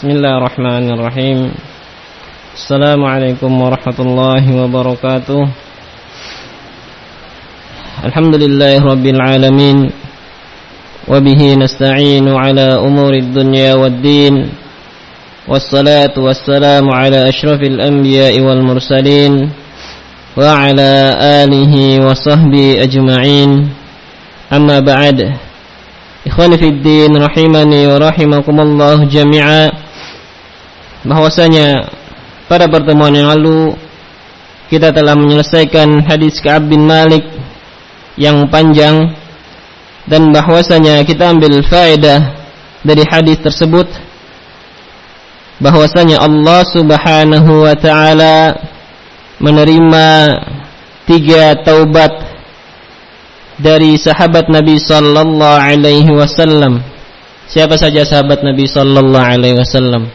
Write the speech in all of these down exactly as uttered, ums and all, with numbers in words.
Bismillahirrahmanirrahim. Assalamualaikum warahmatullahi wabarakatuh. Alhamdulillahi rabbil alamin. Wabihi nasta'inu ala umurid dunya waddin. Wassalatu wassalamu ala ashrafil anbiya'i wal mursalin. Wa ala alihi wa sahbihi ajma'in. Amma ba'd. Ikhwani fid din rahimani wa rahimakumullah jami'a. Bahwasanya pada pertemuan yang lalu kita telah menyelesaikan hadis Ka'ab bin Malik yang panjang, dan bahwasanya kita ambil faedah dari hadis tersebut bahwasanya Allah Subhanahu wa taala menerima tiga taubat dari sahabat Nabi sallallahu alaihi wasallam. Siapa saja sahabat Nabi sallallahu alaihi wasallam?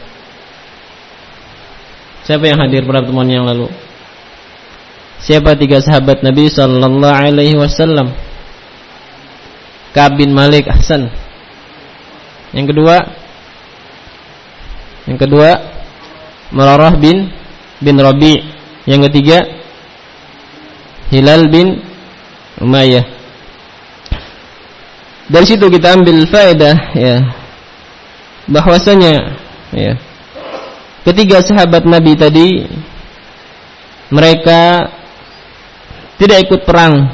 Siapa yang hadir pada pertemuan yang lalu? Siapa tiga sahabat Nabi sallallahu alaihi wasallam? Ka'ab bin Malik, ahsan. Yang kedua? Yang kedua Mararah bin bin Rabi'. Yang ketiga Hilal bin Umayyah. Dari situ kita ambil faedah ya, bahwasanya ya, ketiga sahabat Nabi tadi mereka tidak ikut perang,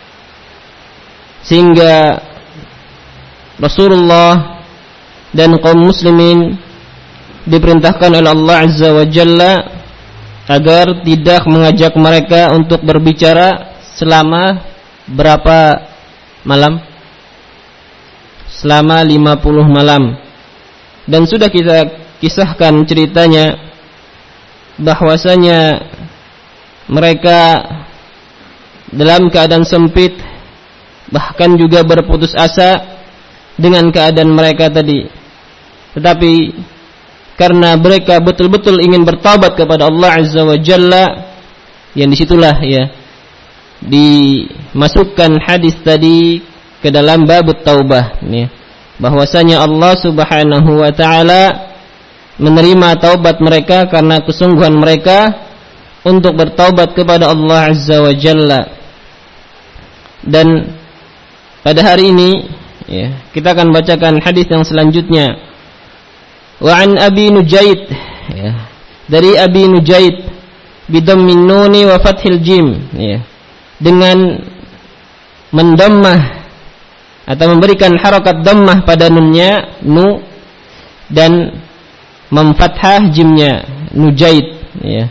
sehingga Rasulullah dan kaum muslimin diperintahkan oleh Allah Azza wa Jalla agar tidak mengajak mereka untuk berbicara selama berapa malam? Selama lima puluh malam. Dan sudah kita kisahkan ceritanya bahwasanya mereka dalam keadaan sempit, bahkan juga berputus asa dengan keadaan mereka tadi. Tetapi karena mereka betul-betul ingin bertaubat kepada Allah Azza wa Jalla, yang disitulah ya dimasukkan hadis tadi ke dalam bab taubah ya, bahwasanya Allah Subhanahu wa taala menerima taubat mereka karena kesungguhan mereka untuk bertaubat kepada Allah Azza wa Jalla. Dan pada hari ini ya, kita akan bacakan hadis yang selanjutnya. Wa an Abi Nujaid ya, dari Abi Nujaid bidhammin nuni wa fathil jim ya, dengan mendammah atau memberikan harakat dhammah pada nunnya nu dan memfathah jimnya Nujaid ya.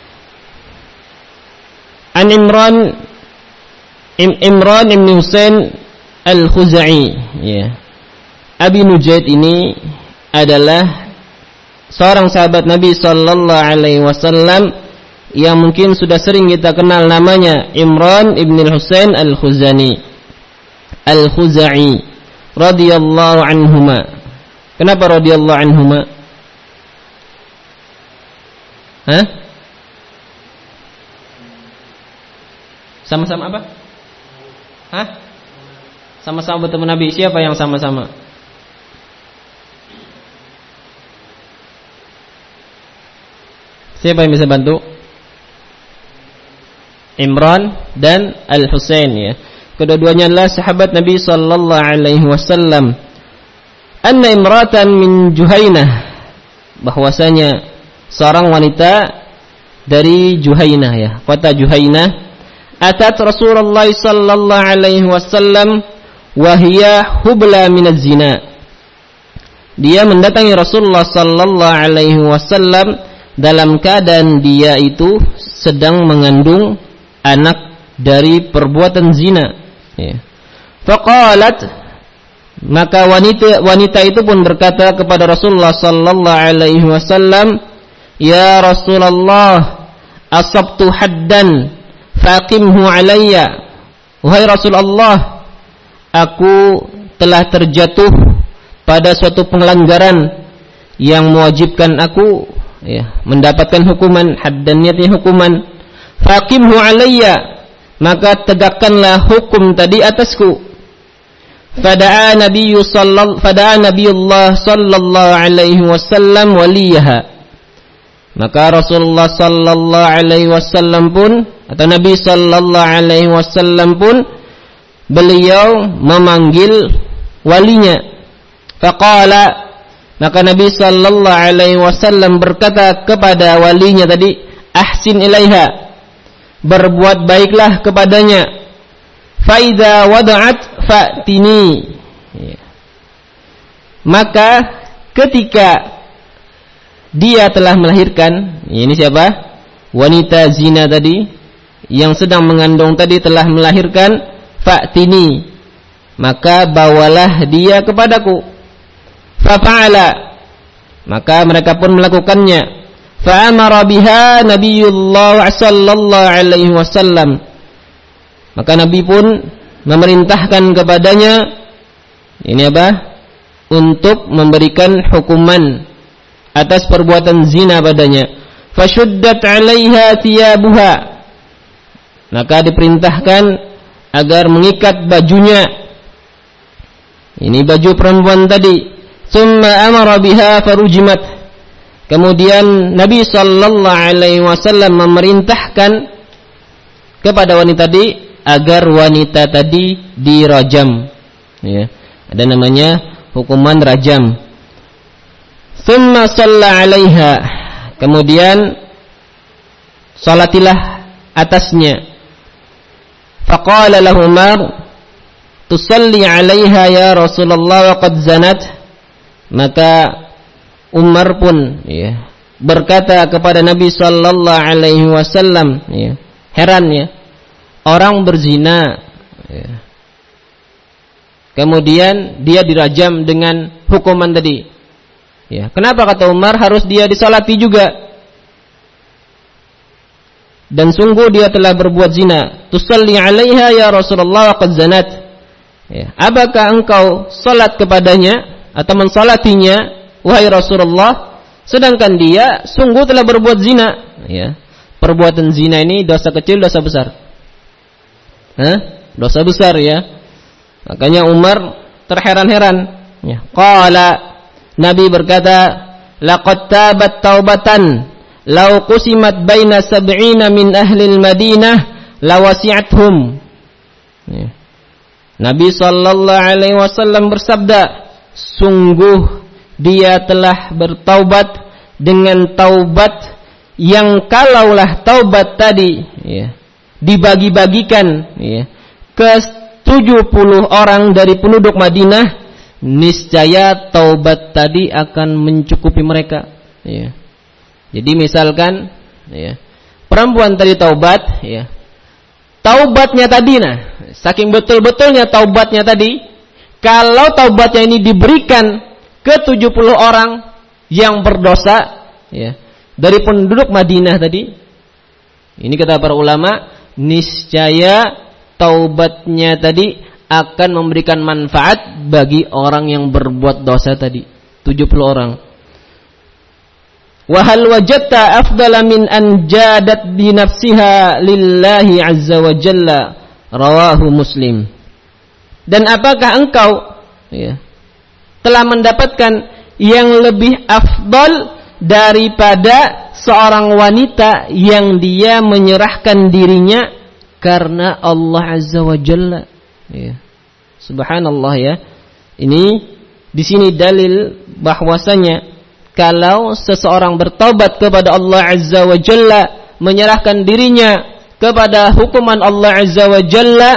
An Imran Im, Imran bin Husain Al-Khuzai ya. Abi Nujaid ini adalah seorang sahabat Nabi sallallahu alaihi wasallam yang mungkin sudah sering kita kenal namanya, Imran bin Husain Al-Khuzani Al-Khuzai radhiyallahu anhuma. Kenapa radhiyallahu anhuma? Hah? Sama-sama apa? Hah? Sama-sama bertemu Nabi. Siapa yang sama-sama? Siapa yang bisa bantu? Imran dan Al-Husain ya. Kedua-duanya adalah sahabat Nabi sallallahu alaihi wasallam. Anna imratan min Juhainah, bahwasanya seorang wanita dari Juhainah ya, kota Juhainah, atat Rasulullah sallallahu alaihi wasallam wa hiya hubla min az-zina. Dia mendatangi Rasulullah sallallahu alaihi wasallam dalam keadaan dia itu sedang mengandung anak dari perbuatan zina ya. Faqalat, maka wanita wanita itu pun berkata kepada Rasulullah sallallahu alaihi wasallam, ya Rasulullah, asabtu haddan faqimhu alayya. Wahai Rasulullah, aku telah terjatuh pada suatu pelanggaran yang mewajibkan aku ya, mendapatkan hukuman, haddan niatnya hukuman. Faqimhu alayya, maka tegakkanlah hukum tadi atasku. Fada'a Nabiyyu sallallahu fada'a Nabiyullah sallallahu alaihi wasallam waliyaha. Maka Rasulullah sallallahu alaihi wasallam pun atau Nabi sallallahu alaihi wasallam pun beliau memanggil walinya. Faqala, maka Nabi sallallahu alaihi wasallam berkata kepada walinya tadi, ahsin ilaiha, berbuat baiklah kepadanya. Fa idza wada'at fa'tini. Maka ketika dia telah melahirkan, ini siapa? Wanita zina tadi yang sedang mengandung tadi telah melahirkan, fa'tini, maka bawalah dia kepadaku. Fa'ala, maka mereka pun melakukannya. Fa'amara biha Nabiyullah sallallahu alaihi wasallam, maka Nabi pun memerintahkan kepadanya, ini apa? Untuk memberikan hukuman atas perbuatan zina padanya. Fashuddat 'alaiha thiyabuha, maka diperintahkan agar mengikat bajunya. Ini baju perempuan tadi. Tsumma amara biha farujimat, kemudian Nabi sallallahu alaihi wasallam memerintahkan kepada wanita tadi agar wanita tadi dirajam, ya. Ada namanya hukuman rajam. Tsumma shalla 'alaiha, kemudian salatilah atasnya. Faqala lahu Umar, tusalli 'alaiha ya Rasulullah wa qad zanat. Maka Umar pun, ya, berkata kepada Nabi sallallahu alaihi wasallam, ya, heran, ya, orang berzina, ya, kemudian dia dirajam dengan hukuman tadi. Ya, kenapa kata Umar harus dia disalati juga? Dan sungguh dia telah berbuat zina. Tusalli 'alaiha ya Rasulullah wa qad zanat. Ya, apakah engkau salat kepadanya atau mensalatinya wahai Rasulullah, sedangkan dia sungguh telah berbuat zina? Ya. Perbuatan zina ini dosa kecil, dosa besar? Hah? Dosa besar, ya. Makanya Umar terheran-heran. Ya. Qala, Nabi berkata, laqad tabat taubatan law qusimat baina sab'ina min ahli al-Madinah lawasi'athum. Ya. Nabi sallallahu alaihi wasallam bersabda, sungguh dia telah bertaubat dengan taubat yang kalaulah taubat tadi, ya, dibagi-bagikan, ya, ke tujuh puluh orang dari penduduk Madinah, niscaya taubat tadi akan mencukupi mereka, ya. Jadi misalkan, ya, perempuan tadi taubat, ya, taubatnya tadi, nah, saking betul-betulnya taubatnya tadi, kalau taubatnya ini diberikan ke tujuh puluh orang yang berdosa, ya, dari penduduk Madinah tadi, ini kata para ulama, niscaya taubatnya tadi akan memberikan manfaat bagi orang yang berbuat dosa tadi, tujuh puluh orang. Wa hal wajadta afdala min an jadat bi nafsiha lillahi azza wa jalla, rawahu Muslim. Dan apakah engkau, ya, telah mendapatkan yang lebih afdal daripada seorang wanita yang dia menyerahkan dirinya karena Allah azza wa jalla, ya. Subhanallah, ya. Ini di sini dalil bahwasanya kalau seseorang bertaubat kepada Allah azza wa jalla, menyerahkan dirinya kepada hukuman Allah azza wa jalla,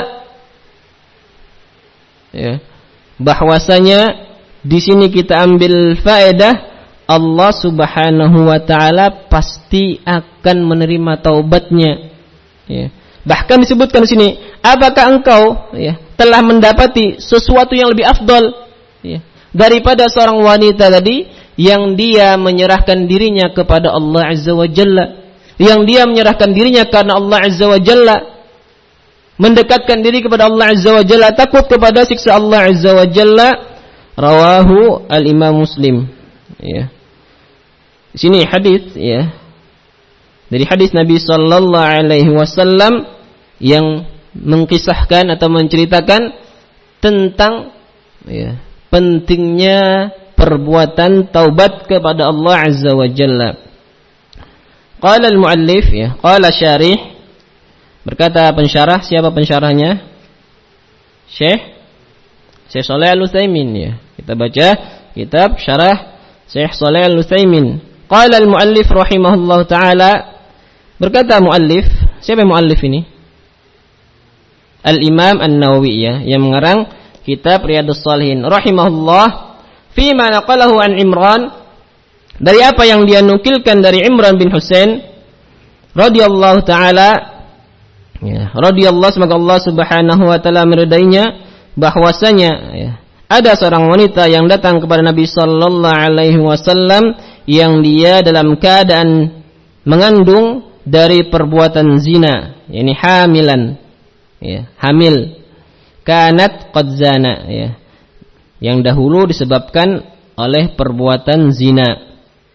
ya, bahwasanya di sini kita ambil faedah Allah Subhanahu wa taala pasti akan menerima taubatnya, ya. Bahkan disebutkan di sini, apakah engkau, ya, telah mendapati sesuatu yang lebih afdal, ya, daripada seorang wanita tadi yang dia menyerahkan dirinya kepada Allah azza wa jalla, yang dia menyerahkan dirinya karena Allah azza wa jalla, mendekatkan diri kepada Allah azza wa jalla, takut kepada siksa Allah azza wa jalla. Rawahu al-Imam Muslim, ya. Di sini hadis, ya, dari hadis Nabi sallallahu alaihi wasallam yang mengkisahkan atau menceritakan tentang ya, pentingnya perbuatan taubat kepada Allah Azza wa Jalla. Qala al-muallif, ya, qala syarih, berkata pensyarah, siapa pensyarahnya? Syekh Syekh Shalih Al-Utsaimin, ya. Kita baca kitab syarah Syekh Shalih Al-Utsaimin. Qala al-muallif rahimahullah taala, berkata muallif, siapa muallif ini? Al-Imam An-Nawawi, ya, yang mengarang kitab Riyadhus Shalihin rahimahullah, fi ma naqalahu an Imran, dari apa yang dia nukilkan dari Imran bin Husain radhiyallahu taala, ya, radhiyallahu, semoga Allah Subhanahu wa taala meridainya, bahwasanya, ya, ada seorang wanita yang datang kepada Nabi sallallahu alaihi wasallam yang dia dalam keadaan mengandung dari perbuatan zina, yakni hamilan, ya, hamil, kanat qad zana, ya, yang dahulu disebabkan oleh perbuatan zina.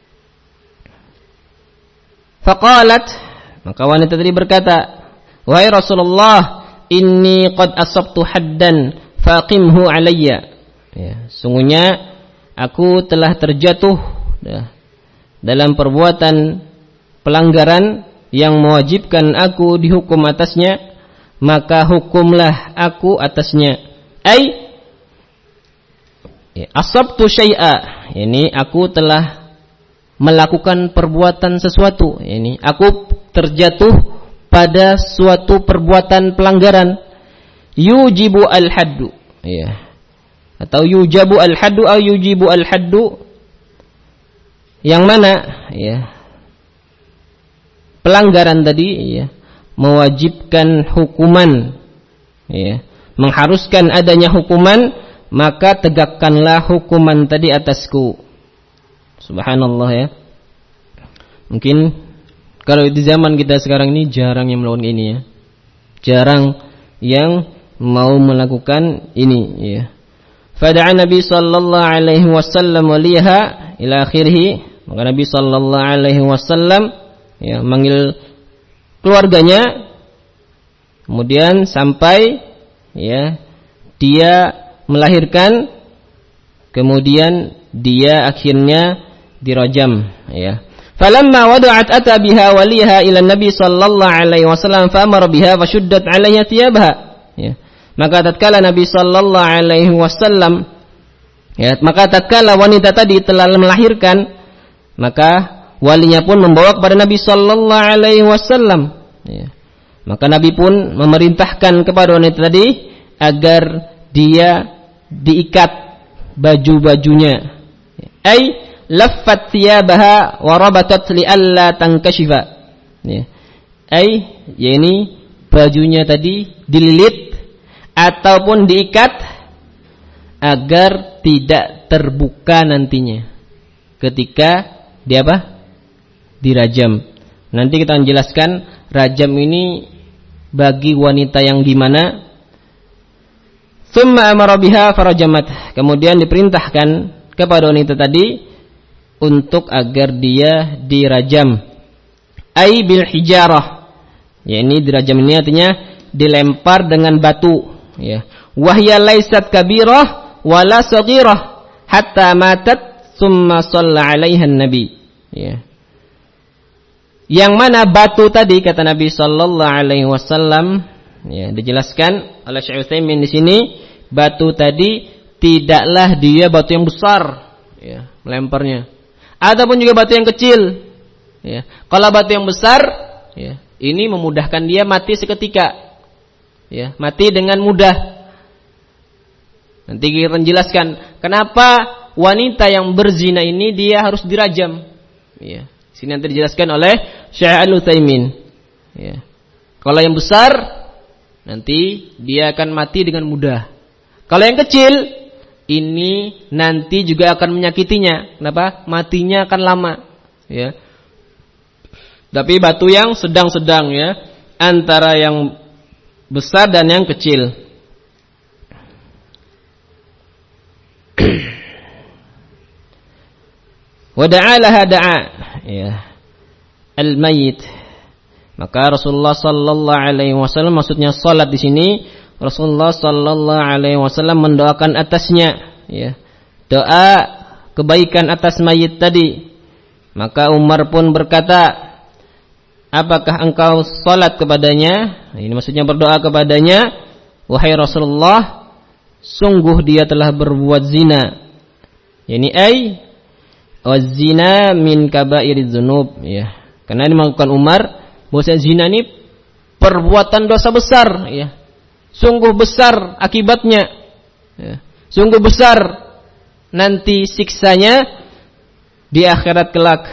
Faqalat, maka wanita tadi berkata, wahai Rasulullah, inni qad asabtu haddan faqimhu alayya, ya, sungguhnya aku telah terjatuh, ya, dalam perbuatan pelanggaran yang mewajibkan aku dihukum atasnya, maka hukumlah aku atasnya. Ai, ya, asabtu syai'a, ini aku telah melakukan perbuatan sesuatu, ini aku terjatuh pada suatu perbuatan pelanggaran, yujibu al-haddu, ya, atau yujabu al-haddu atau yujibu al-haddu, yang mana, ya, pelanggaran tadi, ya, mewajibkan hukuman, ya, mengharuskan adanya hukuman, maka tegakkanlah hukuman tadi atasku. Subhanallah, ya. Mungkin kalau di zaman kita sekarang ini jarang yang melakukan ini, ya. Jarang yang mau melakukan ini, ya. Fada'a Nabi sallallahu alaihi wasallam waliha ila akhirih, maka Nabi sallallahu alaihi wasallam, ya, manggil keluarganya, kemudian sampai, ya, dia melahirkan, kemudian dia akhirnya dirajam, ya. Falamma wada'at ata biha waliha ila Nabi sallallahu alaihi wasallam fa amara biha fa shuddat 'alayha thiyabaha, ya. Maka tatkala Nabi sallallahu alaihi wasallam, ya, maka tatkala wanita tadi telah melahirkan, maka walinya pun membawa kepada Nabi sallallahu alaihi wasallam, ya. Maka Nabi pun memerintahkan kepada wanita tadi agar dia diikat baju-bajunya, ai laffat thiyabaha wa rabatat li alla tankashifa, ya, ai, yakni bajunya tadi dililit ataupun diikat agar tidak terbuka nantinya ketika dia apa? Dirajam. Nanti kita akan jelaskan rajam ini bagi wanita yang gimana. Tsumma amara biha farajamat, kemudian diperintahkan kepada wanita tadi untuk agar dia dirajam. Ai bil hijarah, ya, ini dirajam ini artinya dilempar dengan batu, ya. Wahya laisat kabirah wala saghirah hatta matat tsumma shalla 'alaiha an-nabi, ya. Yang mana batu tadi, kata Nabi sallallahu alaihi wasallam, ya, dijelaskan oleh Syekh Utsaimin di sini, batu tadi tidaklah dia batu yang besar, ya, melemparnya, ataupun juga batu yang kecil, ya. Kalau batu yang besar, ya, ini memudahkan dia mati seketika, ya, mati dengan mudah. Nanti kita menjelaskan kenapa wanita yang berzina ini dia harus dirajam, ya. Sini nanti dijelaskan oleh Syekh Al-Utsaimin, ya. Kalau yang besar nanti dia akan mati dengan mudah. Kalau yang kecil ini nanti juga akan menyakitinya. Kenapa? Matinya akan lama, ya. Tapi batu yang sedang-sedang, ya, antara yang besar dan yang kecil. Wada'alaha da'a, ya, al-mayyit. Maka Rasulullah sallallahu alaihi wasallam, maksudnya salat di sini, Rasulullah sallallahu alaihi wasallam mendoakan atasnya, ya. Doa kebaikan atas mayit tadi. Maka Umar pun berkata, apakah engkau salat kepadanya? Ini maksudnya berdoa kepadanya, wahai Rasulullah, sungguh dia telah berbuat zina. Yani ay waz-zina min kaba'iriz dzunub, ya. Karena ini melakukan Umar bahwa zina ini perbuatan dosa besar, ya. Sungguh besar akibatnya, ya. Sungguh besar nanti siksanya di akhirat kelak.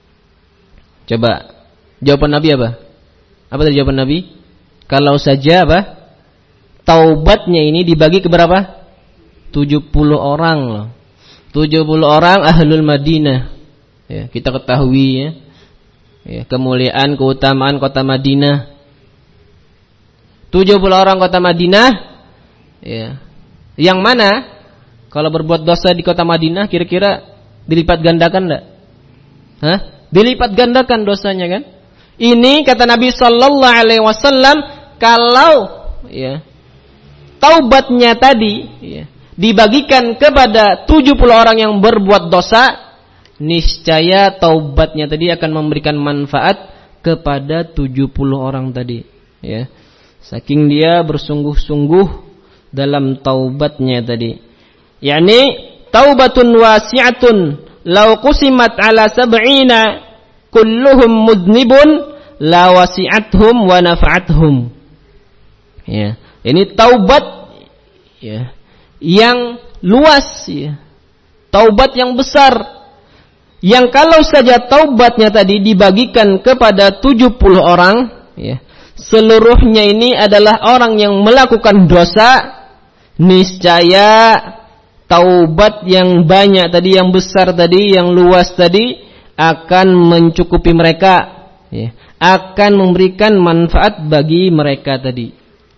Coba jawaban Nabi apa? Apa tadi jawaban Nabi? Kalau saja apa? Taubatnya ini dibagi ke berapa? tujuh puluh orang loh. tujuh puluh orang ahlul Madinah. Ya, kita ketahui ya. Ya, kemuliaan, keutamaan kota Madinah. tujuh puluh orang kota Madinah, ya. Yang mana kalau berbuat dosa di kota Madinah kira-kira dilipat gandakan enggak? Hah? Dilipat gandakan dosanya kan? Ini kata Nabi sallallahu alaihi wasallam, kalau ya taubatnya tadi ya, dibagikan kepada tujuh puluh orang yang berbuat dosa, niscaya taubatnya tadi akan memberikan manfaat kepada tujuh puluh orang tadi, ya. Saking dia bersungguh-sungguh dalam taubatnya tadi. Yani taubatun wasi'atun law qusimat ala sab'ina kulluhum mudnibun la wasi'athum wa nafa'athum. Ya, ini taubat ya yang luas ya. Taubat yang besar. Yang kalau saja taubatnya tadi dibagikan kepada tujuh puluh orang, ya. Seluruhnya ini adalah orang yang melakukan dosa, niscaya taubat yang banyak tadi, yang besar tadi, yang luas tadi akan mencukupi mereka, ya, akan memberikan manfaat bagi mereka tadi.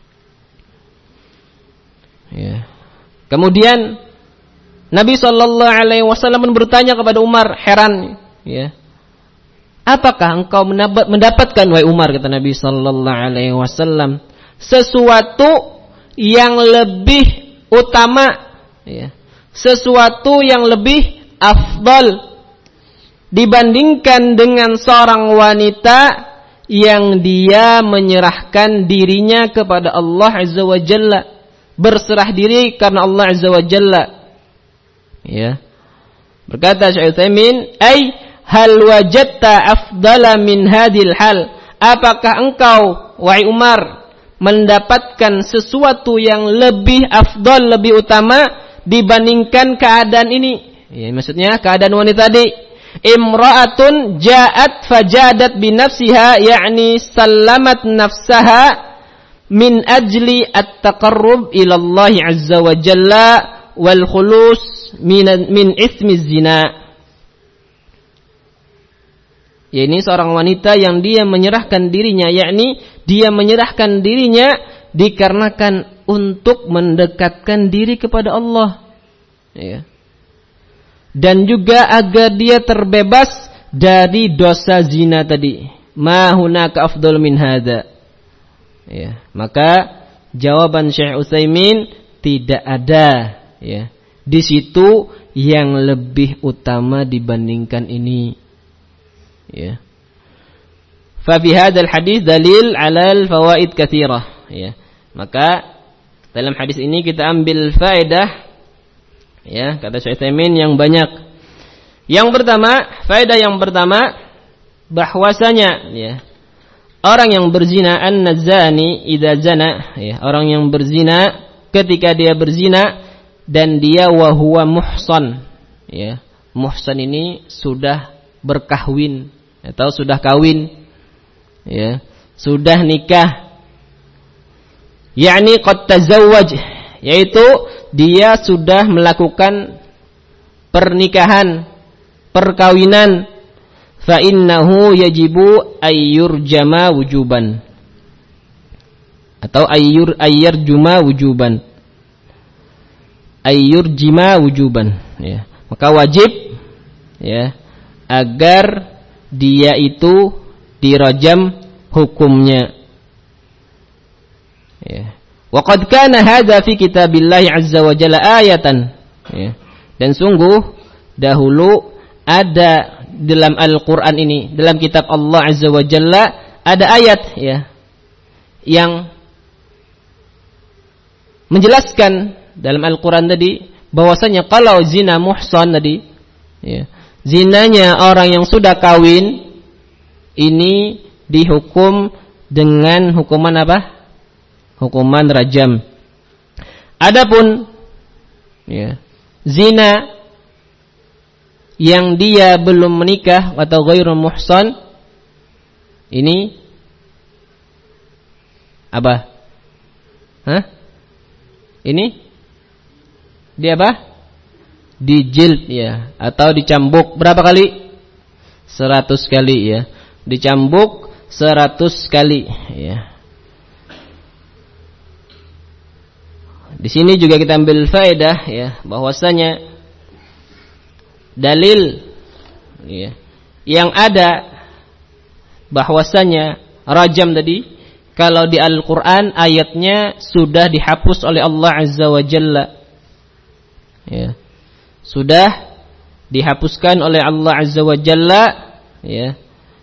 Ya. Kemudian Nabi Shallallahu Alaihi Wasallam bertanya kepada Umar, heran, ya. Apakah engkau mendapatkan, wahai Umar, kata Nabi sallallahu alaihi wasallam, sesuatu yang lebih utama, ya, sesuatu yang lebih afdal dibandingkan dengan seorang wanita yang dia menyerahkan dirinya kepada Allah Azza wa Jalla, berserah diri karena Allah Azza wa Jalla, ya. Berkata Syekh Utsaimin, ai hal wajadta afdala min hadhil hal, apakah engkau wahai Umar mendapatkan sesuatu yang lebih afdal, lebih utama dibandingkan keadaan ini? Ya, maksudnya keadaan wanita tadi, imra'atun ja'at fajadat bi nafsiha, yakni sallamat nafsaha min ajli at-taqarrub ila Allah azza wa jalla wal khulus min min ismi zina. Ya, ini seorang wanita yang dia menyerahkan dirinya, yakni dia menyerahkan dirinya dikarenakan untuk mendekatkan diri kepada Allah, ya. Dan juga agar dia terbebas dari dosa zina tadi. Ma hunaka afdal min hada. Ya, maka jawaban Syekh Utsaimin, tidak ada, ya, di situ yang lebih utama dibandingkan ini. Ya. Fa fi hadzal hadis dalil 'ala al-fawaid katsirah, ya. Maka dalam hadis ini kita ambil faedah, ya, kata Syekh Utsaimin, yang banyak. Yang pertama, faedah yang pertama, bahwasanya, ya, orang yang berzina, an-nazani idza zana, ya, orang yang berzina ketika dia berzina dan dia wa huwa muhsan, ya. Muhsan ini sudah berkahwin atau sudah kawin, ya, sudah nikah, yakni qad tazawwaj, yaitu dia sudah melakukan pernikahan, perkawinan, fa innahu yajibu ayyurjama wujuban atau ayyur ayyarjuma wujuban, ayyurjima wujuban, ya. Maka wajib, ya, agar dia itu dirajam hukumnya, ya. Wa qad kana hadza fi kitabillahi azza wa jalla ayatan. Ya. Dan sungguh dahulu ada dalam Al-Qur'an ini, dalam kitab Allah azza wa jalla ada ayat ya yang menjelaskan dalam Al-Qur'an tadi bahwasanya kalau zina muhsan tadi ya, zinanya orang yang sudah kawin ini dihukum dengan hukuman apa? Hukuman rajam. Adapun ya, zina yang dia belum menikah atau ghairu muhsan ini apa? Hah? Ini dia apa? Dijild ya, atau dicambuk berapa kali? Seratus kali ya. Dicambuk seratus kali ya. Di sini juga kita ambil faedah ya, bahwasanya dalil ya, yang ada bahwasanya rajam tadi kalau di Al-Qur'an ayatnya sudah dihapus oleh Allah Azza wa Jalla. Ya. Sudah dihapuskan oleh Allah Azza wa Jalla ya.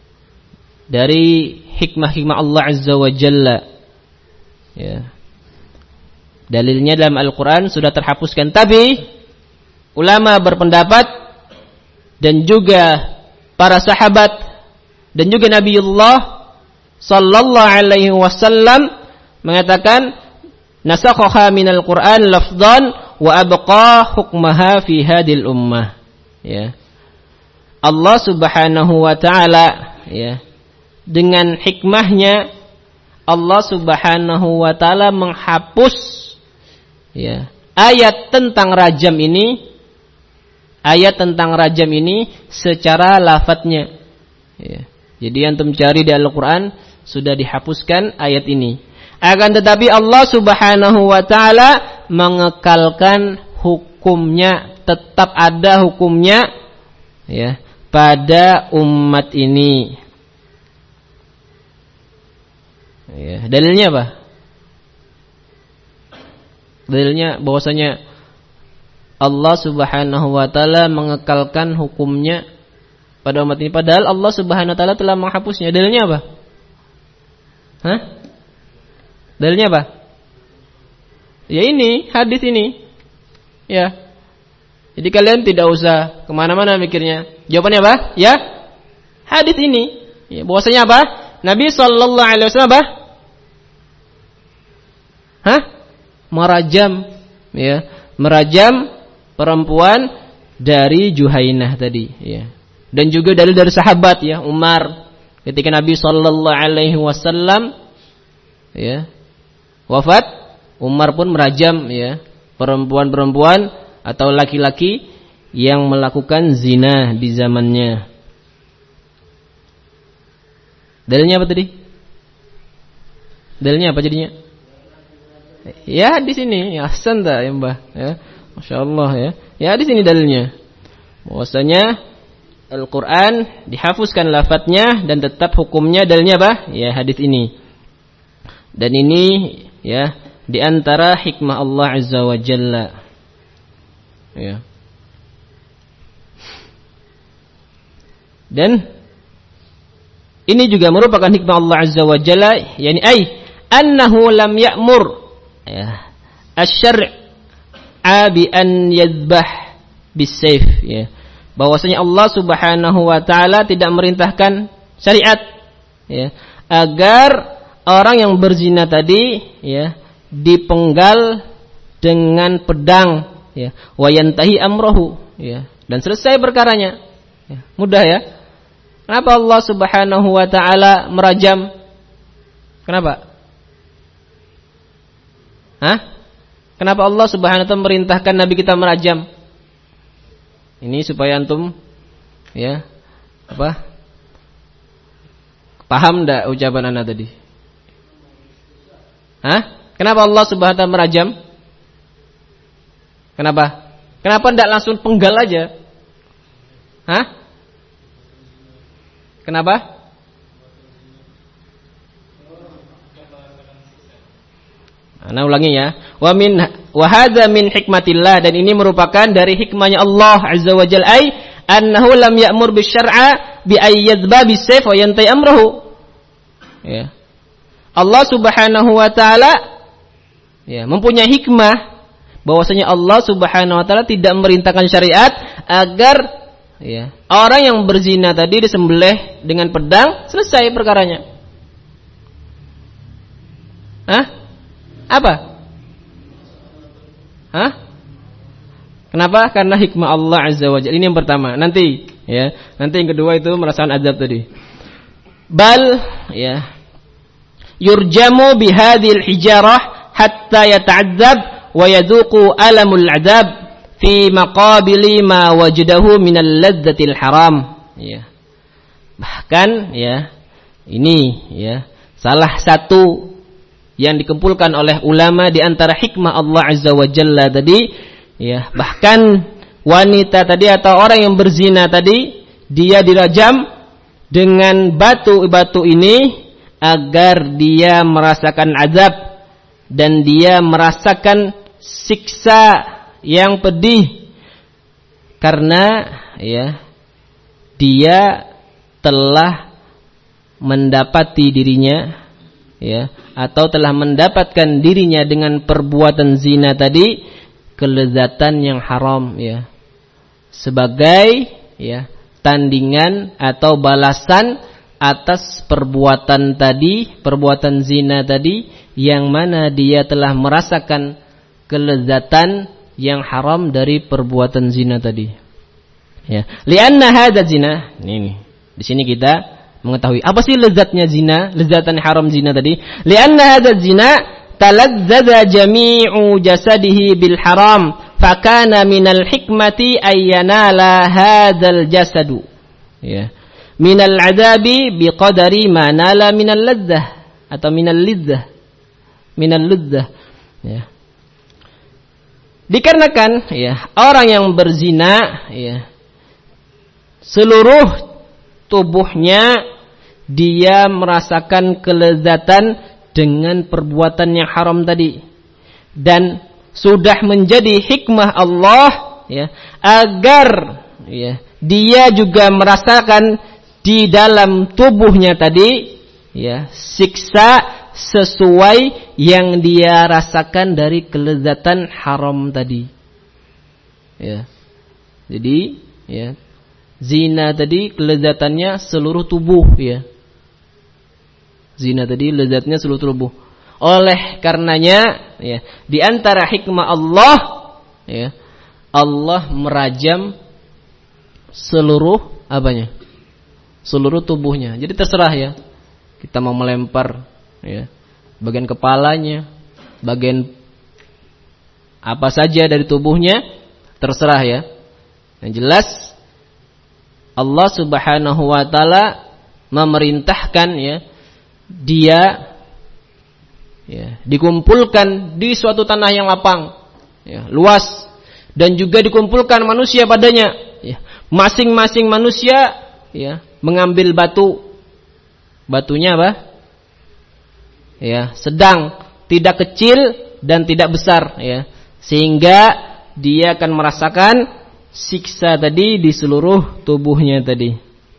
Dari hikmah-hikmah Allah Azza wa Jalla. Ya. Dalilnya dalam Al-Qur'an sudah terhapuskan, tapi ulama berpendapat dan juga para sahabat dan juga Nabiullah sallallahu alaihi wasallam mengatakan nasakhaha minal Qur'an lafdhan wa abqa hukmaha fi hadil ummah. Ya. Allah Subhanahu wa taala ya, dengan hikmahnya Allah Subhanahu wa taala menghapus ya, ayat tentang rajam ini, ayat tentang rajam ini secara lafadznya. Ya. Jadi antum cari di Al-Qur'an sudah dihapuskan ayat ini. Akan tetapi Allah Subhanahu wa taala mengekalkan hukumnya, tetap ada hukumnya ya pada umat ini. Ya, dalilnya apa? Dalilnya bahwasanya Allah Subhanahu wa taala mengekalkan hukumnya pada umat ini, padahal Allah Subhanahu wa taala telah menghapusnya. Dalilnya apa? Hah? Dalilnya apa? Ya ini, hadis ini. Ya. Jadi kalian tidak usah kemana-mana mikirnya. Jawabannya apa? Ya, hadis ini. Ya, bahwasanya apa? Nabi Sallallahu Alaihi Wasallam apa? Hah? Merajam, ya, merajam perempuan dari Juhainah tadi, ya. Dan juga dalil dari sahabat ya, Umar ketika Nabi Sallallahu Alaihi Wasallam ya wafat, Umar pun merajam ya perempuan-perempuan atau laki-laki yang melakukan zina di zamannya. Dalilnya apa tadi? Dalilnya apa jadinya? Ya di sini, ya ahsan dah ya Mbah, ya. Masyaallah ya. Ya di sini dalilnya. Bahwasanya Al-Qur'an dihapuskan lafadznya dan tetap hukumnya, dalilnya apa? Ya hadis ini. Dan ini ya di antara hikmah Allah Azza wa Jalla. Ya. Dan ini juga merupakan hikmah Allah Azza wa Jalla, yakni ai annahu lam ya'mur ya asy-syar'a bi an yadhbah bis-sayf ya. Bahwasanya Allah Subhanahu wa taala tidak merintahkan syariat ya agar orang yang berzina tadi ya dipenggal dengan pedang ya wa yantahi amrohu ya dan selesai perkaranya. Ya, mudah ya. Kenapa Allah Subhanahu wa taala merajam? Kenapa? Hah? Kenapa Allah Subhanahu wa taala merintahkan nabi kita merajam? Ini supaya antum ya apa? Paham enggak ucapan ana tadi? Hah? Kenapa Allah Subhanahu wa taala merajam? Kenapa? Kenapa enggak langsung penggal aja? Hah? Kenapa? Ana ulangi ya. Wa min wa hadza min hikmatillah, dan ini merupakan dari hikmahnya Allah azza wa jalla, ai annahu lam ya'mur bisyar'a bi ayyadhba bisayf wa yantai amrahu. Ya. Allah Subhanahu wa taala ya mempunyai hikmah bahwasanya Allah Subhanahu wa taala tidak memerintahkan syariat agar ya orang yang berzina tadi disembelih dengan pedang, selesai perkaranya. Hah? Apa? Hah? Kenapa? Karena hikmah Allah azza wa jalla. Ini yang pertama. Nanti ya, nanti yang kedua itu merasakan azab tadi. Bal ya yurjamu bihadhil hijarah hatta yata'adzab wa yadhuqu alamul adab fi maqabili ma wajadahu minal ladzatil haram. Ya. Bahkan ya ini ya salah satu yang dikumpulkan oleh ulama di antara hikmah Allah azza wa jalla tadi, ya, bahkan wanita tadi atau orang yang berzina tadi dia dirajam dengan batu-batu ini agar dia merasakan azab dan dia merasakan siksa yang pedih karena ya dia telah mendapati dirinya ya atau telah mendapatkan dirinya dengan perbuatan zina tadi kelezatan yang haram ya sebagai ya tandingan atau balasan atas perbuatan tadi, perbuatan zina tadi yang mana dia telah merasakan kelezatan yang haram dari perbuatan zina tadi. Ya, lianna hadza zina. Ini di sini kita mengetahui apa sih lezatnya zina, lezatan haram zina tadi. Lianna hadza zina talazzaza jami'u jasadihi bil haram, fakana minal hikmati ayyanala hadzal jasadu. Ya. Minal adabi biqadari ma nala minal ladzah atau minal lidzah. Minal lidzah. Ya. Dikarenakan ya, orang yang berzina ya seluruh tubuhnya dia merasakan kelezatan dengan perbuatan yang haram tadi, dan sudah menjadi hikmah Allah ya agar ya dia juga merasakan di dalam tubuhnya tadi ya siksa sesuai yang dia rasakan dari kelezatan haram tadi. Ya. Jadi ya zina tadi kelezatannya seluruh tubuh ya. Zina tadi lezatnya seluruh tubuh. Oleh karenanya ya di antara hikmah Allah ya Allah merajam seluruh apanya? Seluruh tubuhnya. Jadi terserah ya. Kita mau melempar ya bagian kepalanya, bagian apa saja dari tubuhnya, terserah ya. Yang jelas Allah Subhanahu wa taala memerintahkan ya dia ya dikumpulkan di suatu tanah yang lapang ya, luas, dan juga dikumpulkan manusia padanya ya. Masing-masing manusia ya mengambil batu. Batunya apa? Ya, sedang, tidak kecil dan tidak besar ya. Sehingga dia akan merasakan siksa tadi di seluruh tubuhnya tadi.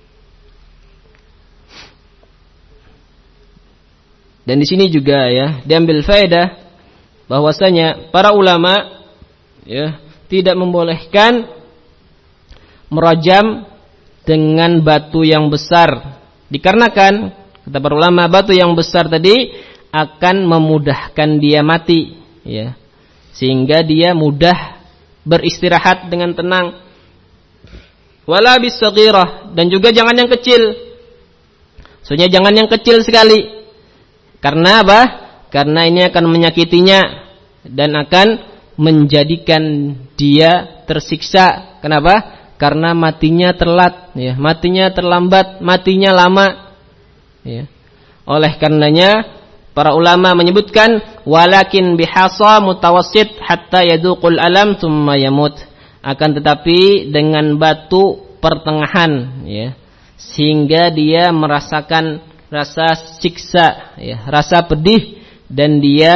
Dan di sini juga ya diambil faedah bahwasanya para ulama ya tidak membolehkan merajam dengan batu yang besar, dikarenakan kata para ulama batu yang besar tadi akan memudahkan dia mati ya, sehingga dia mudah beristirahat dengan tenang. Wala bis-saghirah, dan juga jangan yang kecil. Maksudnya jangan yang kecil sekali. Karena apa? Karena ini akan menyakitinya dan akan menjadikan dia tersiksa. Kenapa? Karena matinya telat, ya, matinya terlambat, matinya lama. Ya. Oleh karenanya para ulama menyebutkan walakin bihasa mutawassit hatta yaduqul alam thumma yamut. Akan tetapi dengan batu pertengahan, ya, sehingga dia merasakan rasa siksa, ya, rasa pedih, dan dia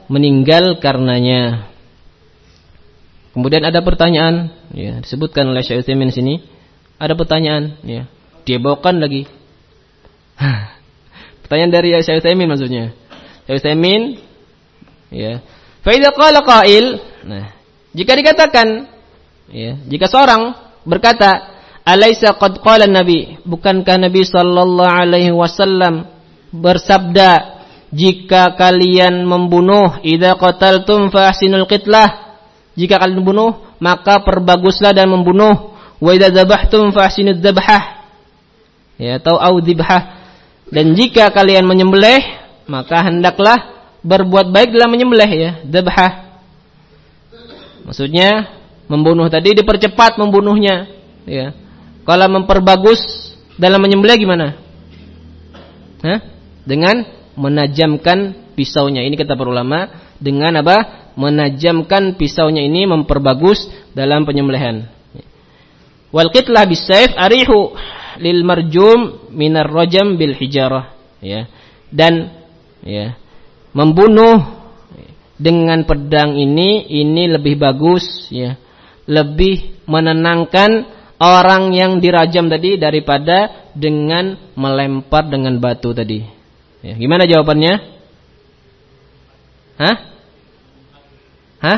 meninggal karenanya. Kemudian ada pertanyaan, ya, disebutkan oleh Syekh Utsaimin sini. Ada pertanyaan, ya. Dia bawakan lagi. Pertanyaan dari Syekh Utsaimin maksudnya. Syekh Utsaimin, ya. Fa idza qala qail, nah, jika dikatakan, ya, jika seorang berkata, alaisa qad qala Nabi, bukankah Nabi sallallahu alaihi wasallam bersabda, jika kalian membunuh, idza qataltum fa ahsinul qitlah, jika kalian membunuh maka perbaguslah dan membunuh, wa idza dzabhtum fa ahsinud dzabhah, ya, atau au dzibhah, dan jika kalian menyembelih maka hendaklah berbuat baik dalam menyembelih, ya, dzabhah. Maksudnya membunuh tadi dipercepat membunuhnya, ya. Kalau memperbagus dalam menyembelih gimana? Hah? Dengan menajamkan pisaunya. Ini kata para ulama, dengan apa? Menajamkan pisaunya ini memperbagus dalam penyembelihan. Wal qitlah bisayf arihu lil marjum minar rajam bil hijarah, ya. Dan, ya, membunuh dengan pedang ini ini lebih bagus, ya. Lebih menenangkan orang yang dirajam tadi daripada dengan melempar dengan batu tadi. Ya, gimana jawabannya? Hah? Hah?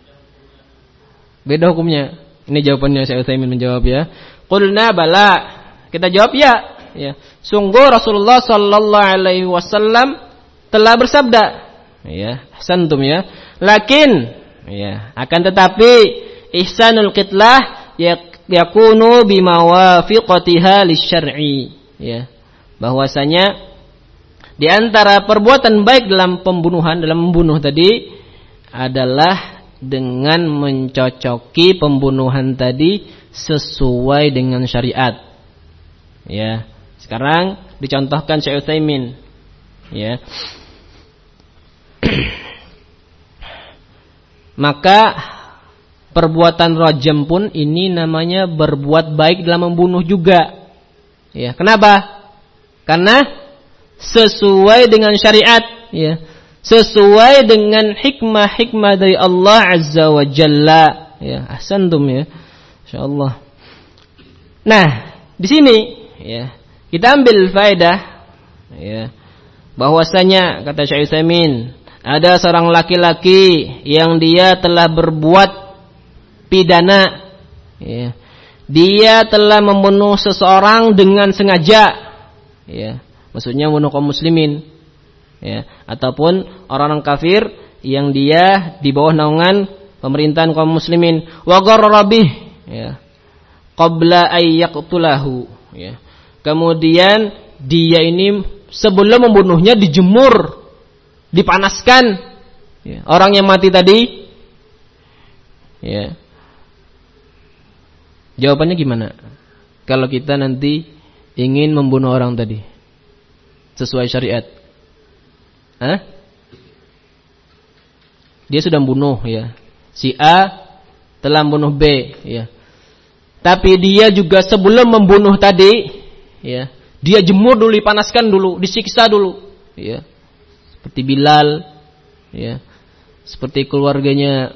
Beda hukumnya. Ini jawabannya Syekh Utsaimin menjawab, ya. Qulna bala. Kita jawab ya. Ya. Sungguh Rasulullah sallallahu alaihi wasallam telah bersabda, ya, ahsantum, ya. Lakin, ya, akan tetapi ihsanul qitlah yakunu bimawafiqatiha lisyar'i, ya. Bahwasanya di antara perbuatan baik dalam pembunuhan, dalam membunuh tadi adalah dengan mencocoki pembunuhan tadi sesuai dengan syariat. Ya, sekarang dicontohkan Syekh Utsaimin, ya. Maka perbuatan rajam pun ini namanya berbuat baik dalam membunuh juga. Ya, kenapa? Karena sesuai dengan syariat, ya. Sesuai dengan hikmah-hikmah dari Allah Azza wa Jalla, ya. Ahsantum, ya. Insyaallah. Nah, di sini, ya, kita ambil faedah, ya, bahwasanya kata Syekh Utsaimin, ada seorang laki-laki yang dia telah berbuat pidana, ya. Dia telah membunuh seseorang dengan sengaja, ya. Maksudnya membunuh kaum muslimin, ya, ataupun orang-orang kafir yang dia di bawah naungan pemerintahan kaum muslimin. Wa gharra bih, ya, qabla ay yaqtulahu, ya. Kemudian dia ini sebelum membunuhnya dijemur, dipanaskan, ya, orang yang mati tadi, ya. Jawabannya gimana kalau kita nanti ingin membunuh orang tadi sesuai syariat? Hah? Dia sudah membunuh, ya. Si A telah membunuh B, ya. Tapi dia juga sebelum membunuh tadi, ya, dia jemur dulu, dipanaskan dulu, disiksa dulu, ya. Seperti Bilal, ya. Seperti keluarganya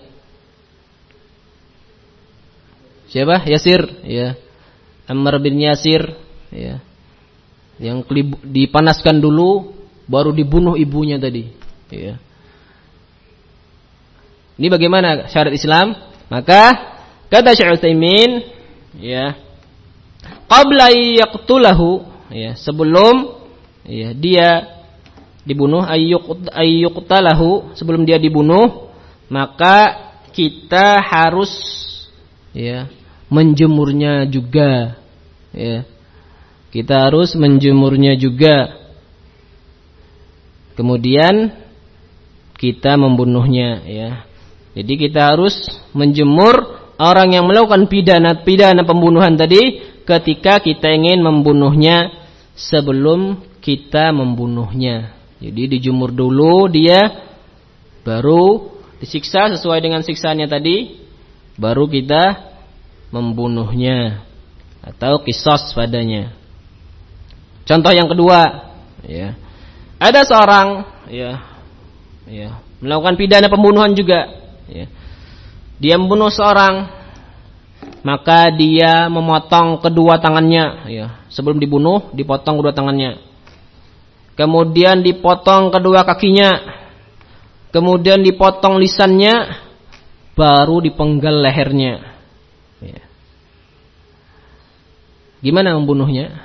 siapa? Yasir, ya. Ammar bin Yasir, ya. Yang dipanaskan dulu baru dibunuh ibunya tadi, ya. Ini bagaimana syariat Islam? Maka kata Syekh Utsaimin, ya, qabla yaqtulahu, ya, sebelum, ya, dia dibunuh, ayyuqtalahu, sebelum dia dibunuh, maka kita harus, ya, menjemurnya juga, ya. Kita harus menjemurnya juga. Kemudian kita membunuhnya, ya. Jadi kita harus menjemur orang yang melakukan pidana-pidana pembunuhan tadi ketika kita ingin membunuhnya sebelum kita membunuhnya. Jadi dijemur dulu dia, baru disiksa sesuai dengan siksaannya tadi, baru kita membunuhnya atau qisas padanya. Contoh yang kedua, ya. Ada seorang, ya, ya, melakukan pidana pembunuhan juga, ya. Dia membunuh seorang, maka dia memotong kedua tangannya, ya. Sebelum dibunuh, dipotong kedua tangannya. Kemudian dipotong kedua kakinya. Kemudian dipotong lisannya, baru dipenggal lehernya. Ya. Gimana membunuhnya?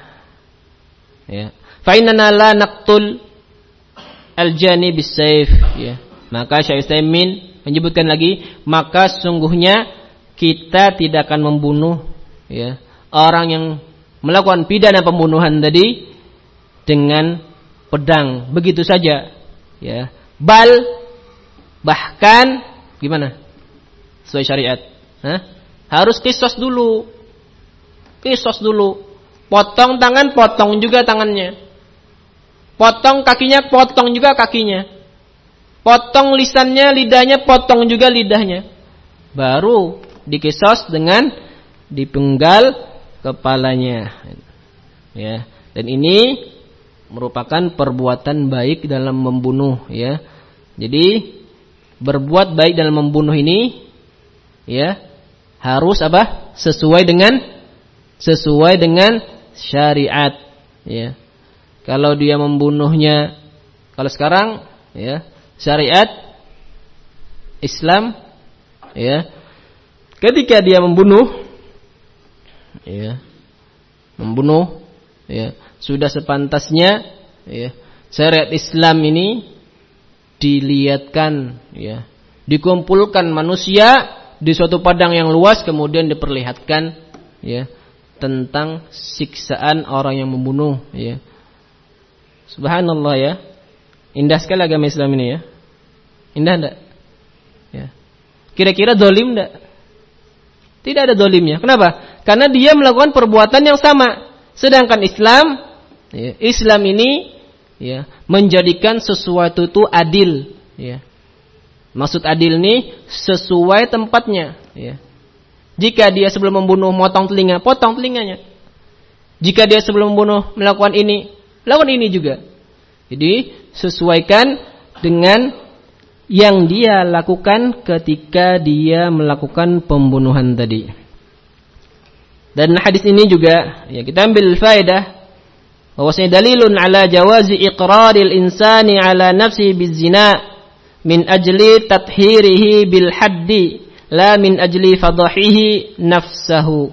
Ya. Fa innana la naqtul al-jani bis-sayf, ya. Maka Syekh Utsaimin menyebutkan lagi, maka sesungguhnya kita tidak akan membunuh, ya, orang yang melakukan pidana pembunuhan tadi dengan pedang begitu saja, ya. Bal, bahkan gimana? Sesuai syariat, Hah? harus qisas dulu. Qisas dulu. Potong tangan, potong juga tangannya. Potong kakinya, potong juga kakinya. Potong lisannya, lidahnya, potong juga lidahnya. Baru dikisos dengan dipenggal kepalanya. Ya, dan ini merupakan perbuatan baik dalam membunuh, ya. Jadi berbuat baik dalam membunuh ini, ya, harus apa? Sesuai dengan sesuai dengan syariat, ya. Kalau dia membunuhnya, kalau sekarang, ya, syariat Islam, ya, ketika dia membunuh, ya, membunuh, ya, sudah sepantasnya, ya, syariat Islam ini dilihatkan, ya, dikumpulkan manusia di suatu padang yang luas, kemudian diperlihatkan, ya, tentang siksaan orang yang membunuh, ya. Subhanallah, ya. Indah sekali agama Islam ini, ya. Indah enggak? Ya. Kira-kira dolim enggak? Tidak ada dolimnya. Kenapa? Karena dia melakukan perbuatan yang sama. Sedangkan Islam, ya, Islam ini, ya, menjadikan sesuatu itu adil, ya. Maksud adil ini sesuai tempatnya, ya. Jika dia sebelum membunuh motong telinga, potong telinganya. Jika dia sebelum membunuh melakukan ini, lawan ini juga. Jadi sesuaikan dengan yang dia lakukan ketika dia melakukan pembunuhan tadi. Dan hadis ini juga, ya, kita ambil faedah bahwasanya dalilun ala jawazi iqraril insani ala nafsi bizina min ajli tathhirihi bil haddi la min ajli fadahihi nafsahu.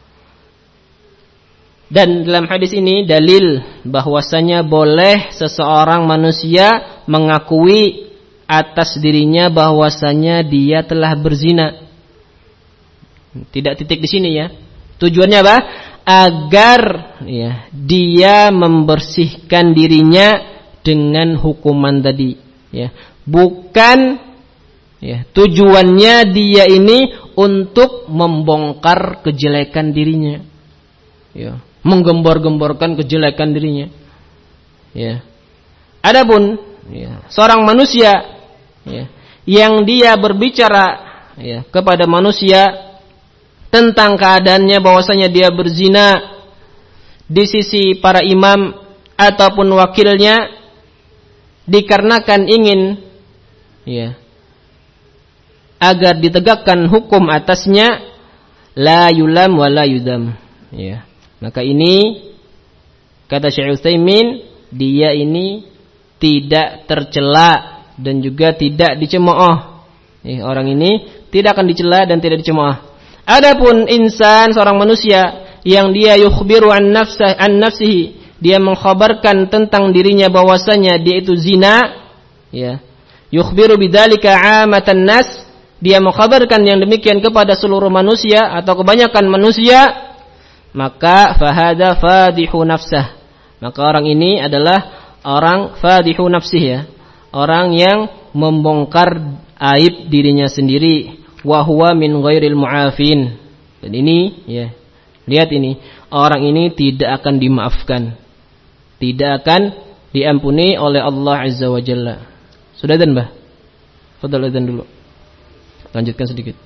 Dan dalam hadis ini dalil bahwasanya boleh seseorang manusia mengakui atas dirinya bahwasanya dia telah berzina. Tidak titik di sini, ya. Tujuannya apa? Agar, ya, dia membersihkan dirinya dengan hukuman tadi, ya. Bukan, ya, tujuannya dia ini untuk membongkar kejelekan dirinya, ya, menggembor-gemborkan kejelekan dirinya, ya. Adapun, ya, seorang manusia, ya, yang dia berbicara, ya, kepada manusia tentang keadaannya bahwasanya dia berzina di sisi para imam ataupun wakilnya dikarenakan ingin, ya, agar ditegakkan hukum atasnya, la yulam wa la yudam, ya. Maka ini kata Syekh Utsaimin, dia ini tidak tercela dan juga tidak dicemooh. Ya, orang ini tidak akan dicela dan tidak dicemooh. Adapun insan, seorang manusia yang dia yukhbiru an nafsah an nafsihi, dia mengkhabarkan tentang dirinya bahwasanya dia itu zina, ya. Yukhbiru bidzalika 'amatan nas, dia mengkhabarkan yang demikian kepada seluruh manusia atau kebanyakan manusia, maka fahada fadihu nafsah. Maka orang ini adalah orang fadihu nafsih, ya. Orang yang membongkar aib dirinya sendiri. Wa huwa min ghairil mu'afin. Dan ini, ya, lihat ini, orang ini tidak akan dimaafkan, tidak akan diampuni oleh Allah Azza wa Jalla. Sudah dan Mbah? Fadhal adzan dulu. Lanjutkan sedikit.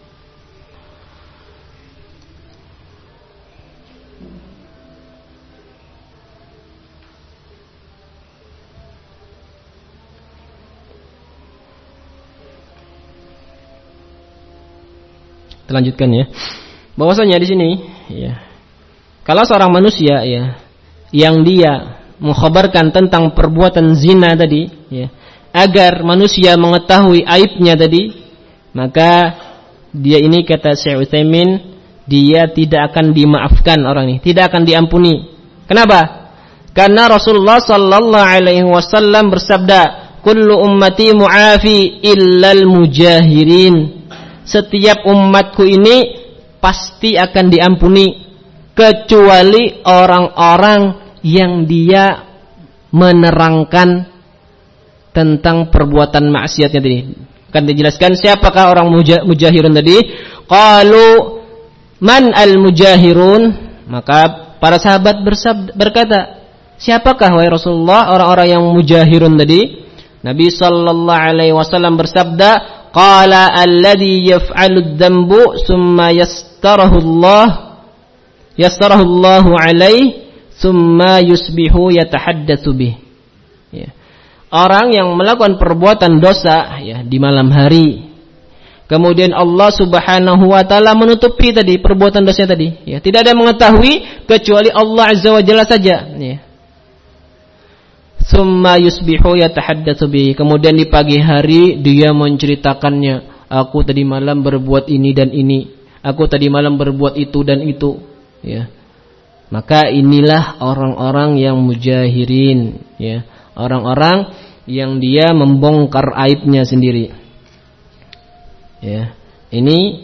kita lanjutkan ya. Bahwasanya di sini ya, kalau seorang manusia ya yang dia mengkhabarkan tentang perbuatan zina tadi ya, agar manusia mengetahui aibnya tadi, maka dia ini kata Syekh Utsaimin, dia tidak akan dimaafkan orang ini, tidak akan diampuni. Kenapa? Karena Rasulullah sallallahu alaihi wasallam bersabda, "Kullu ummati mu'afi illal mujahirin." Setiap umatku ini pasti akan diampuni kecuali orang-orang yang dia menerangkan tentang perbuatan maksiatnya tadi. Akan dijelaskan siapakah orang mujahirun tadi. Qalu man al-mujahirun, maka para sahabat bersabda, berkata, siapakah wahai Rasulullah orang-orang yang mujahirun tadi? Nabi sallallahu alaihi wasallam bersabda, qala alladhi yaf'alu dzambu summa yastarahu Allah yastarahu Allah alaihi summa yusbihu yatahaddatsu bih. Ya. Orang yang melakukan perbuatan dosa ya di malam hari, kemudian Allah Subhanahu wa taala menutupi tadi perbuatan dosa tadi, ya. Tidak ada yang mengetahui kecuali Allah Azza wa Jalla saja, ya. Summa yusbihu yatahaddatsu bi. Kemudian di pagi hari dia menceritakannya, aku tadi malam berbuat ini dan ini, aku tadi malam berbuat itu dan itu, ya. Maka inilah orang-orang yang mujahirin, ya. Orang-orang yang dia membongkar aibnya sendiri. Ya. Ini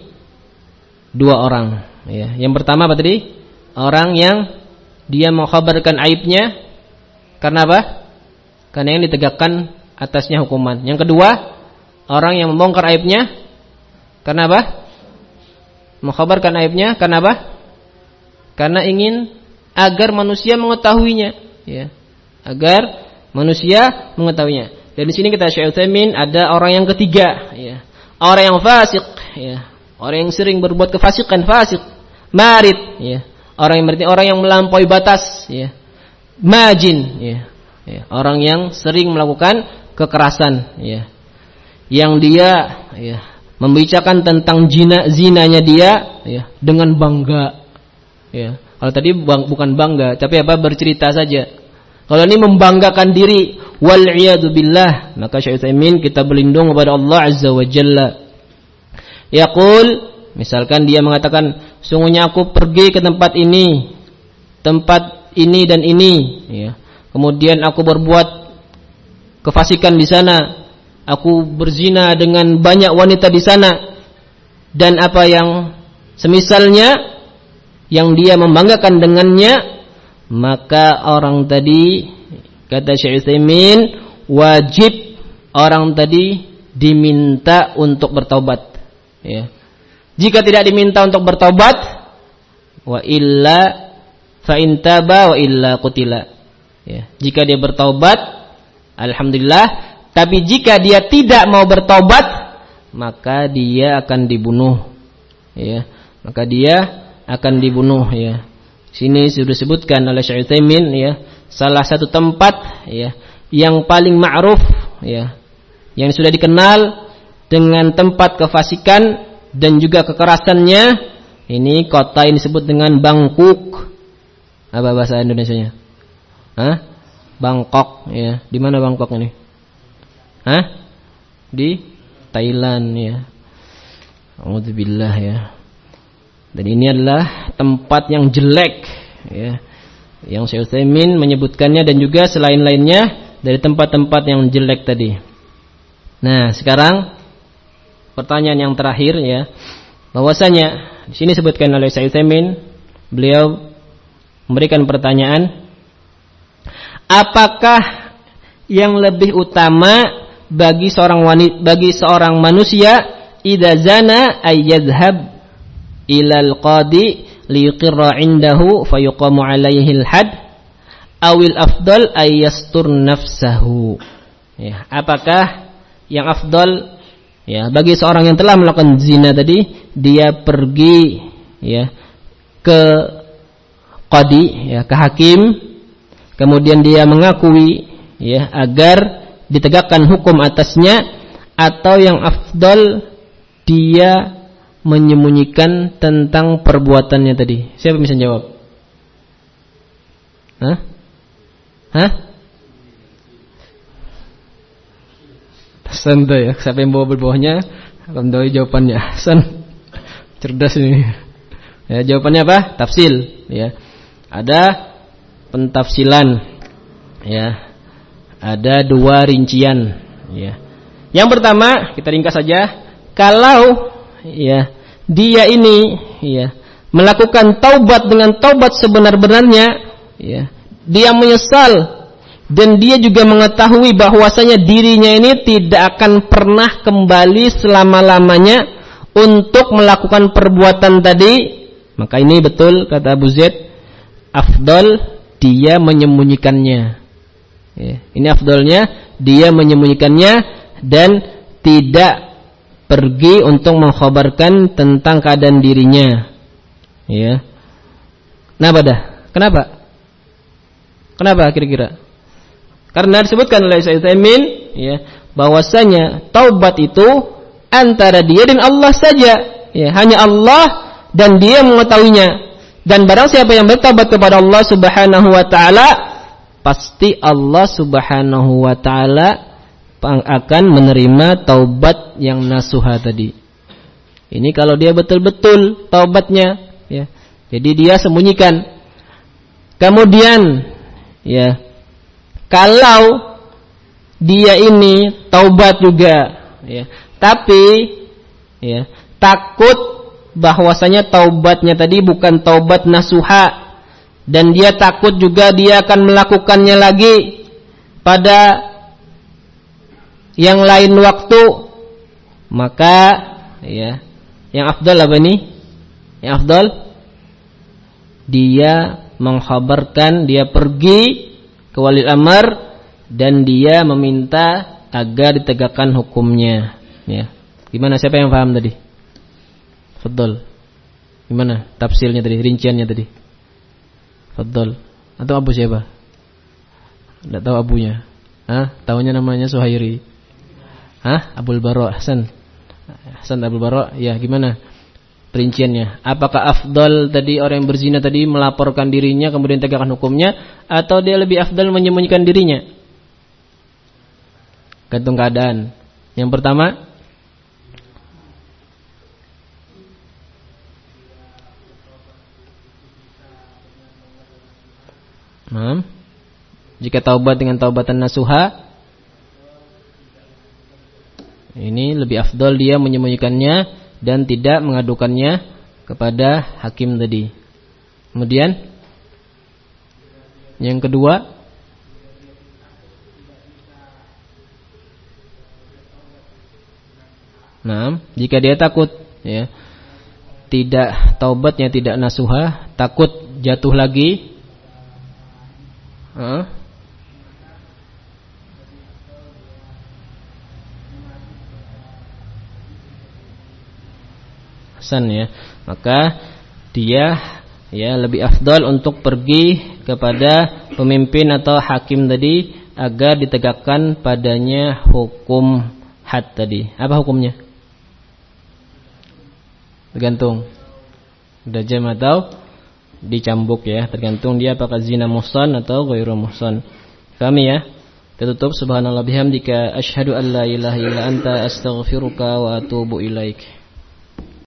dua orang, ya. Yang pertama apa tadi? Orang yang dia mengkhabarkan aibnya karena apa? Karena yang ditegakkan atasnya hukuman. Yang kedua, orang yang membongkar aibnya karena apa? Mengkhabarkan aibnya karena apa? Karena ingin agar manusia mengetahuinya, ya. Agar manusia mengetahuinya. Dan di sini kita Syekh Utsaimin ada orang yang ketiga, ya. Orang yang fasik, ya. Orang yang sering berbuat kefasikan, fasik, marid, ya. Orang yang berarti orang yang melampaui batas, ya. Majin, ya. Ya, orang yang sering melakukan kekerasan, ya, yang dia ya, membicarakan tentang zina zinanya dia, ya, dengan bangga, ya. Kalau tadi bang, bukan bangga, tapi apa bercerita saja. Kalau ini membanggakan diri, wal iyadu billah, maka Syekh Utsaimin kita berlindung kepada Allah Azza wa Jalla. Yaqul, misalkan dia mengatakan, sungguhnya aku pergi ke tempat ini, tempat ini dan ini, ya. Kemudian aku berbuat kefasikan di sana, aku berzina dengan banyak wanita di sana, dan apa yang semisalnya yang dia membanggakan dengannya, maka orang tadi kata Syekh Utsaimin wajib orang tadi diminta untuk bertaubat, ya. Jika tidak diminta untuk bertaubat, wa illa fa in taba wa illa qutila. Ya, jika dia bertaubat, alhamdulillah. Tapi jika dia tidak mau bertaubat, maka dia akan dibunuh. Ya, maka dia akan dibunuh. Ya, sini sudah disebutkan oleh Syekh Utsaimin, ya, salah satu tempat, ya, yang paling ma'ruf, ya, yang sudah dikenal dengan tempat kefasikan dan juga kekerasannya. Ini kota ini disebut dengan Bangkok. Apa bahasa Indonesianya? Hah? Bangkok, ya. Di mana Bangkok ini? Hah? Di Thailand, ya. Alhamdulillah, ya. Dan ini adalah tempat yang jelek, ya. Yang Syekh Utsaimin menyebutkannya dan juga selain-lainnya dari tempat-tempat yang jelek tadi. Nah, sekarang pertanyaan yang terakhir, ya. Bahwasanya di sini disebutkan oleh Syekh Utsaimin, beliau memberikan pertanyaan, apakah yang lebih utama bagi seorang wanita, bagi seorang manusia, idza zana ay yadhhab ila al-qadi liyuqirra 'indahu fayuqamu 'alaihi al-had awil afdal ay yastur nafsahu. Ya, apakah yang afdal, ya, bagi seorang yang telah melakukan zina tadi, dia pergi, ya, ke qadi, ya, ke hakim, kemudian dia mengakui, ya, agar ditegakkan hukum atasnya, atau yang afdal dia menyembunyikan tentang perbuatannya tadi? Siapa bisa jawab? Hah? Hah? Hasan tuh ya, siapa yang bawa berbawahnya? Alhamdulillah jawabannya Hasan. Cerdas ini. Ya, jawabannya apa? Tafsil, ya. Ada pentafsilan, ya. Ada dua rincian, ya. Yang pertama, kita ringkas saja. Kalau ya, dia ini ya melakukan taubat dengan taubat sebenar-benarnya, ya. Dia menyesal dan dia juga mengetahui bahwasanya dirinya ini tidak akan pernah kembali selama-lamanya untuk melakukan perbuatan tadi, maka ini betul kata Abu Zaid, afdal dia menyembunyikannya. Ya, ini afdalnya dia menyembunyikannya dan tidak pergi untuk mengkhabarkan tentang keadaan dirinya. Ya. Kenapa dah? Kenapa? Kenapa kira-kira? Karena disebutkan oleh Syekh Utsaimin, ya, bahwasanya taubat itu antara dia dan Allah saja, ya, hanya Allah dan dia mengetahuinya. Dan barang siapa yang bertaubat kepada Allah Subhanahu wa taala, pasti Allah Subhanahu wa taala akan menerima taubat yang nasuha tadi. Ini kalau dia betul-betul taubatnya, ya. Jadi dia sembunyikan. Kemudian, ya, kalau dia ini taubat juga, ya, tapi ya, takut bahwasanya taubatnya tadi bukan taubat nasuha, dan dia takut juga dia akan melakukannya lagi pada yang lain waktu, maka ya, yang afdal apa ini? Yang afdal dia mengkhabarkan, dia pergi ke walil amr dan dia meminta agar ditegakkan hukumnya, ya. Gimana, siapa yang paham tadi? Fadhol. Gimana tafsirnya tadi, rinciannya tadi? Fadhol. Atau Abu siapa? Enggak tahu abunya. Hah? Tahunya namanya Suhairi. Hah? Abul Bara. Hasan. Hasan Abul Bara. Ya, gimana rinciannya? Apakah afdal tadi orang yang berzina tadi melaporkan dirinya kemudian tegakkan hukumnya, atau dia lebih afdal menyembunyikan dirinya? Gantung keadaan. Yang pertama, nah, jika taubat dengan taubatan nasuha, ini lebih afdal dia menyembunyikannya dan tidak mengadukannya kepada hakim tadi. Kemudian yang kedua, nah, jika dia takut, ya, tidak taubatnya tidak nasuha, takut jatuh lagi, huh? Hasan, ya, maka dia, ya, lebih afdal untuk pergi kepada pemimpin atau hakim tadi agar ditegakkan padanya hukum had tadi. Apa hukumnya? Tergantung dajam atau dicambuk, ya, tergantung dia apakah zina muhsan atau ghairu muhsan. Kami, ya, kita tutup. Subhanallah bihamdika asyhadu an la ilaha illa anta astaghfiruka wa atubu ilaik.